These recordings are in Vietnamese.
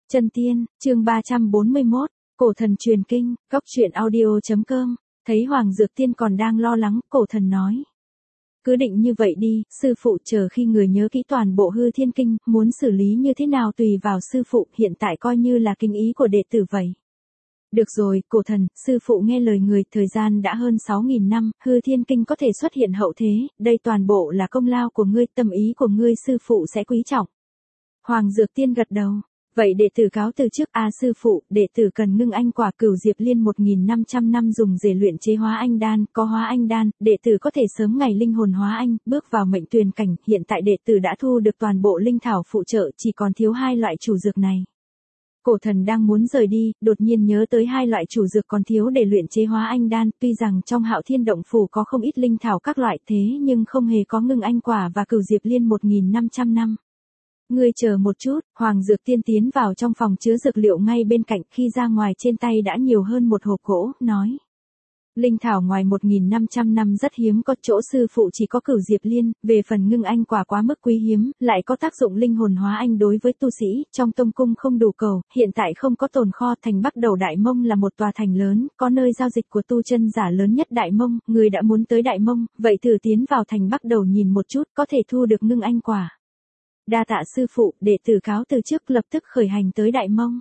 Chân tiên, chương 341, cổ thần truyền kinh, góc truyện audio.com, thấy Hoàng Dược Tiên còn đang lo lắng, cổ thần nói. Cứ định như vậy đi, sư phụ chờ khi người nhớ kỹ toàn bộ hư thiên kinh, muốn xử lý như thế nào tùy vào sư phụ, hiện tại coi như là kinh ý của đệ tử vậy. Được rồi, cổ thần, sư phụ nghe lời người, thời gian đã hơn 6.000 năm, hư thiên kinh có thể xuất hiện hậu thế, đây toàn bộ là công lao của ngươi, tâm ý của ngươi sư phụ sẽ quý trọng. Hoàng Dược Tiên gật đầu. Vậy đệ tử cáo từ trước, sư phụ, đệ tử cần ngưng anh quả Cửu Diệp Liên 1.500 năm dùng để luyện chế hóa anh đan, có hóa anh đan, đệ tử có thể sớm ngày linh hồn hóa anh, bước vào mệnh tuyền cảnh, hiện tại đệ tử đã thu được toàn bộ linh thảo phụ trợ, chỉ còn thiếu 2 loại chủ dược này. Cổ thần đang muốn rời đi, đột nhiên nhớ tới 2 loại chủ dược còn thiếu để luyện chế hóa anh đan, tuy rằng trong Hạo Thiên động phủ có không ít linh thảo các loại thế nhưng không hề có ngưng anh quả và Cửu Diệp Liên 1.500 năm. Ngươi chờ một chút, Hoàng Dược Tiên tiến vào trong phòng chứa dược liệu ngay bên cạnh, khi ra ngoài trên tay đã nhiều hơn một hộp gỗ, nói. Linh thảo ngoài 1.500 năm rất hiếm, có chỗ sư phụ chỉ có Cửu Diệp Liên, về phần ngưng anh quả quá mức quý hiếm, lại có tác dụng linh hồn hóa anh đối với tu sĩ, trong tông cung không đủ cầu, hiện tại không có tồn kho. Thành Bắc Đầu Đại Mông là một tòa thành lớn, có nơi giao dịch của tu chân giả lớn nhất Đại Mông, người đã muốn tới Đại Mông, vậy thử tiến vào Thành Bắc Đầu nhìn một chút, có thể thu được ngưng anh quả. Đa tạ sư phụ, đệ tử cáo từ trước, lập tức khởi hành tới Đại Mông.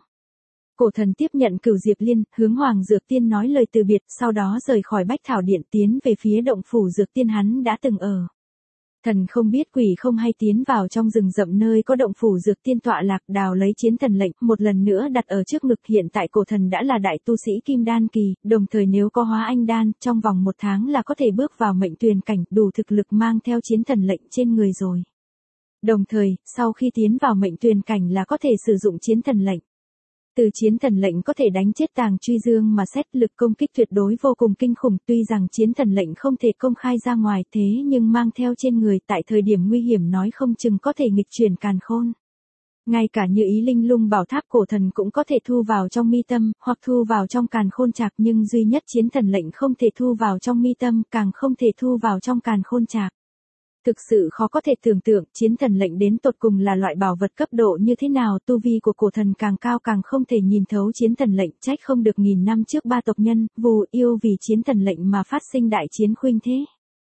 Cổ thần tiếp nhận Cửu Diệp Liên, hướng Hoàng Dược Tiên nói lời từ biệt, sau đó rời khỏi Bách Thảo Điện tiến về phía động phủ Dược Tiên hắn đã từng ở. Thần không biết quỷ không hay tiến vào trong rừng rậm nơi có động phủ Dược Tiên tọa lạc, đào lấy chiến thần lệnh, một lần nữa đặt ở trước ngực. Hiện tại cổ thần đã là đại tu sĩ Kim Đan kỳ, đồng thời nếu có hóa anh đan, trong vòng 1 tháng là có thể bước vào mệnh tuyền cảnh, đủ thực lực mang theo chiến thần lệnh trên người rồi. Đồng thời, sau khi tiến vào mệnh tuyền cảnh là có thể sử dụng chiến thần lệnh. Từ chiến thần lệnh có thể đánh chết Tàng Truy Dương mà xét, lực công kích tuyệt đối vô cùng kinh khủng, tuy rằng chiến thần lệnh không thể công khai ra ngoài thế nhưng mang theo trên người tại thời điểm nguy hiểm nói không chừng có thể nghịch chuyển càn khôn. Ngay cả như ý linh lung bảo tháp cổ thần cũng có thể thu vào trong mi tâm, hoặc thu vào trong càn khôn trạc, nhưng duy nhất chiến thần lệnh không thể thu vào trong mi tâm, càng không thể thu vào trong càn khôn trạc. Thực sự khó có thể tưởng tượng, chiến thần lệnh đến tột cùng là loại bảo vật cấp độ như thế nào, tu vi của cổ thần càng cao càng không thể nhìn thấu chiến thần lệnh, trách không được 1000 năm trước 3 tộc nhân, Vù Yêu vì chiến thần lệnh mà phát sinh đại chiến khuynh thế.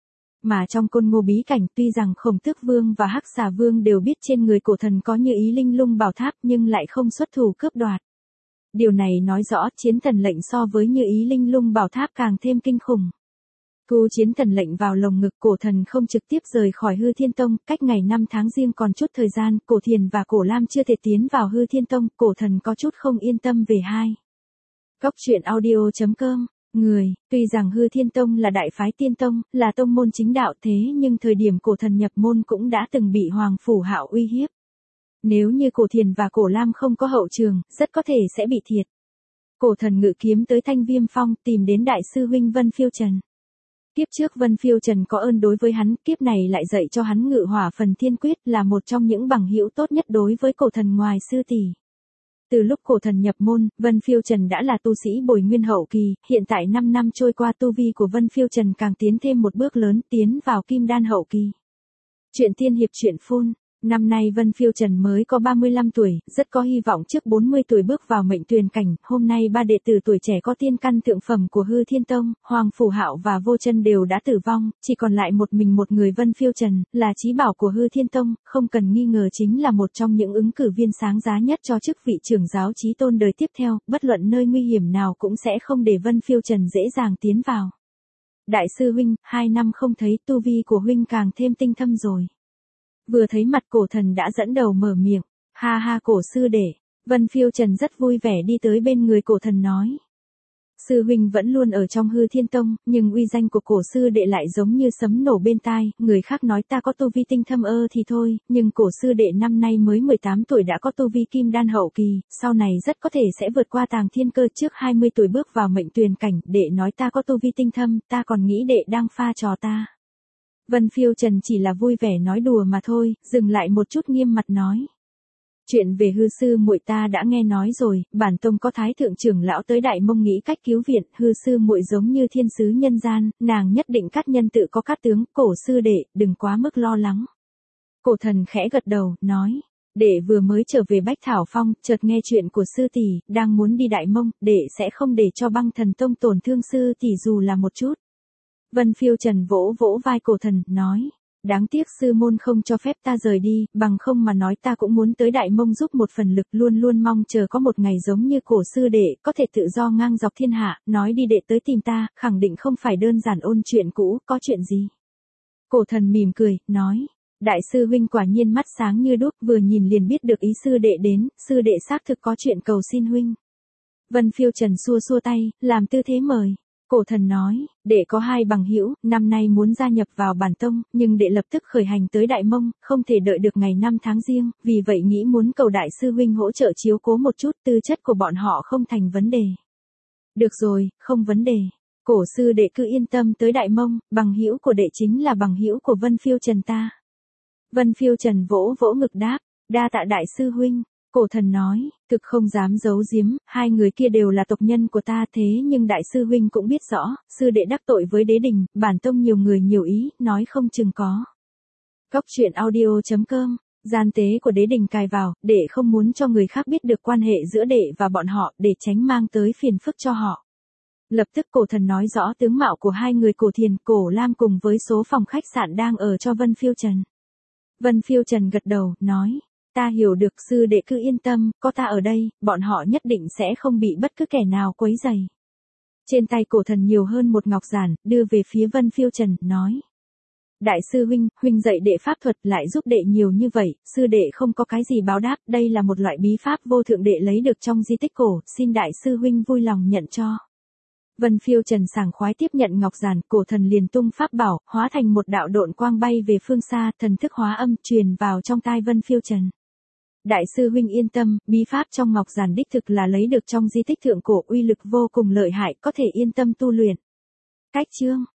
Mà trong Côn Ngô bí cảnh, tuy rằng Khổng Tước Vương và Hắc Xà Vương đều biết trên người cổ thần có như ý linh lung bảo tháp nhưng lại không xuất thủ cướp đoạt. Điều này nói rõ chiến thần lệnh so với như ý linh lung bảo tháp càng thêm kinh khủng. Thu chiến thần lệnh vào lồng ngực, cổ thần không trực tiếp rời khỏi hư thiên tông, cách ngày 5 tháng riêng còn chút thời gian, cổ thiền và cổ lam chưa thể tiến vào hư thiên tông, cổ thần có chút không yên tâm về hai. Góc truyện audio.com, tuy rằng hư thiên tông là đại phái tiên tông, là tông môn chính đạo thế nhưng thời điểm cổ thần nhập môn cũng đã từng bị Hoàng Phủ Hạo uy hiếp. Nếu như cổ thiền và cổ lam không có hậu trường, rất có thể sẽ bị thiệt. Cổ thần ngự kiếm tới Thanh Viêm Phong tìm đến đại sư huynh Vân Phiêu Trần. Kiếp trước Vân Phiêu Trần có ơn đối với hắn, kiếp này lại dạy cho hắn Ngự Hỏa Phần Thiên Quyết, là một trong những bằng hữu tốt nhất đối với cổ thần ngoài sư tỷ. Từ lúc cổ thần nhập môn, Vân Phiêu Trần đã là tu sĩ Bồi Nguyên hậu kỳ, hiện tại 5 năm trôi qua tu vi của Vân Phiêu Trần càng tiến thêm một bước lớn, tiến vào Kim Đan hậu kỳ. Truyện tiên hiệp truyện phun. Năm nay Vân Phiêu Trần mới có 35 tuổi, rất có hy vọng trước 40 tuổi bước vào mệnh tuyền cảnh. Hôm nay 3 đệ tử tuổi trẻ có tiên căn thượng phẩm của hư thiên tông, Hoàng Phủ Hạo và Vô Chân đều đã tử vong, chỉ còn lại một người Vân Phiêu Trần, là chí bảo của hư thiên tông, không cần nghi ngờ chính là một trong những ứng cử viên sáng giá nhất cho chức vị trưởng giáo chí tôn đời tiếp theo, bất luận nơi nguy hiểm nào cũng sẽ không để Vân Phiêu Trần dễ dàng tiến vào. Đại sư huynh, 2 năm không thấy, tu vi của huynh càng thêm tinh thâm rồi. Vừa thấy mặt cổ thần đã dẫn đầu mở miệng, ha ha cổ sư đệ. Vân Phiêu Trần rất vui vẻ đi tới bên người cổ thần nói. Sư huynh vẫn luôn ở trong hư thiên tông, nhưng uy danh của cổ sư đệ lại giống như sấm nổ bên tai, người khác nói ta có tu vi tinh thâm thì thôi, nhưng cổ sư đệ năm nay mới 18 tuổi đã có tu vi kim đan hậu kỳ, sau này rất có thể sẽ vượt qua Tàng Thiên Cơ, trước 20 tuổi bước vào mệnh tuyền cảnh, đệ nói ta có tu vi tinh thâm, ta còn nghĩ đệ đang pha trò ta. Vân Phiêu Trần chỉ là vui vẻ nói đùa mà thôi, dừng lại một chút nghiêm mặt nói. Chuyện về hư sư muội ta đã nghe nói rồi, bản tông có thái thượng trưởng lão tới Đại Mông nghĩ cách cứu viện, hư sư muội giống như thiên sứ nhân gian, nàng nhất định cát nhân tự có cát tướng, cổ sư đệ, đừng quá mức lo lắng. Cổ thần khẽ gật đầu, nói. Đệ vừa mới trở về Bách Thảo Phong, chợt nghe chuyện của sư tỷ, đang muốn đi Đại Mông, đệ sẽ không để cho Băng Thần Tông tổn thương sư tỷ dù là một chút. Vân Phiêu Trần vỗ vỗ vai Cổ Thần, nói, đáng tiếc sư môn không cho phép ta rời đi, bằng không mà nói ta cũng muốn tới Đại Mông giúp một phần lực, luôn luôn mong chờ có một ngày giống như cổ sư đệ, có thể tự do ngang dọc thiên hạ, nói đi đệ tới tìm ta, khẳng định không phải đơn giản ôn chuyện cũ, có chuyện gì. Cổ Thần mỉm cười, nói, đại sư huynh quả nhiên mắt sáng như đuốc, vừa nhìn liền biết được ý sư đệ đến, sư đệ xác thực có chuyện cầu xin huynh. Vân Phiêu Trần xua xua tay, làm tư thế mời. Cổ Thần nói, đệ có hai bằng hữu, năm nay muốn gia nhập vào bản tông, nhưng đệ lập tức khởi hành tới Đại Mông, không thể đợi được ngày năm tháng riêng, vì vậy nghĩ muốn cầu đại sư huynh hỗ trợ chiếu cố một chút, tư chất của bọn họ không thành vấn đề. Được rồi, không vấn đề. Cổ sư đệ cứ yên tâm tới Đại Mông, bằng hữu của đệ chính là bằng hữu của Vân Phiêu Trần ta. Vân Phiêu Trần vỗ vỗ ngực đáp, đa tạ đại sư huynh. Cổ Thần nói, thực không dám giấu giếm, hai người kia đều là tộc nhân của ta, thế nhưng đại sư huynh cũng biết rõ, sư đệ đắc tội với đế đình, bản tông nhiều người nhiều ý, nói không chừng có. Cóc truyện audio.com, gian tế của đế đình cài vào, để không muốn cho người khác biết được quan hệ giữa đệ và bọn họ, để tránh mang tới phiền phức cho họ. Lập tức Cổ Thần nói rõ tướng mạo của hai người Cổ Thiền, Cổ Lam cùng với số phòng khách sạn đang ở cho Vân Phiêu Trần. Vân Phiêu Trần gật đầu, nói, ta hiểu được, sư đệ cứ yên tâm, có ta ở đây, bọn họ nhất định sẽ không bị bất cứ kẻ nào quấy rầy. Trên tay Cổ Thần nhiều hơn một ngọc giản, đưa về phía Vân Phiêu Trần, nói. Đại sư huynh, huynh dạy đệ pháp thuật lại giúp đệ nhiều như vậy, sư đệ không có cái gì báo đáp, đây là một loại bí pháp vô thượng đệ lấy được trong di tích cổ, xin đại sư huynh vui lòng nhận cho. Vân Phiêu Trần sảng khoái tiếp nhận ngọc giản, Cổ Thần liền tung pháp bảo, hóa thành một đạo độn quang bay về phương xa, thần thức hóa âm truyền vào trong tai Vân Phiêu Trần. Đại sư huynh yên tâm, bí pháp trong ngọc giản đích thực là lấy được trong di tích thượng cổ, uy lực vô cùng lợi hại, có thể yên tâm tu luyện. Cách chương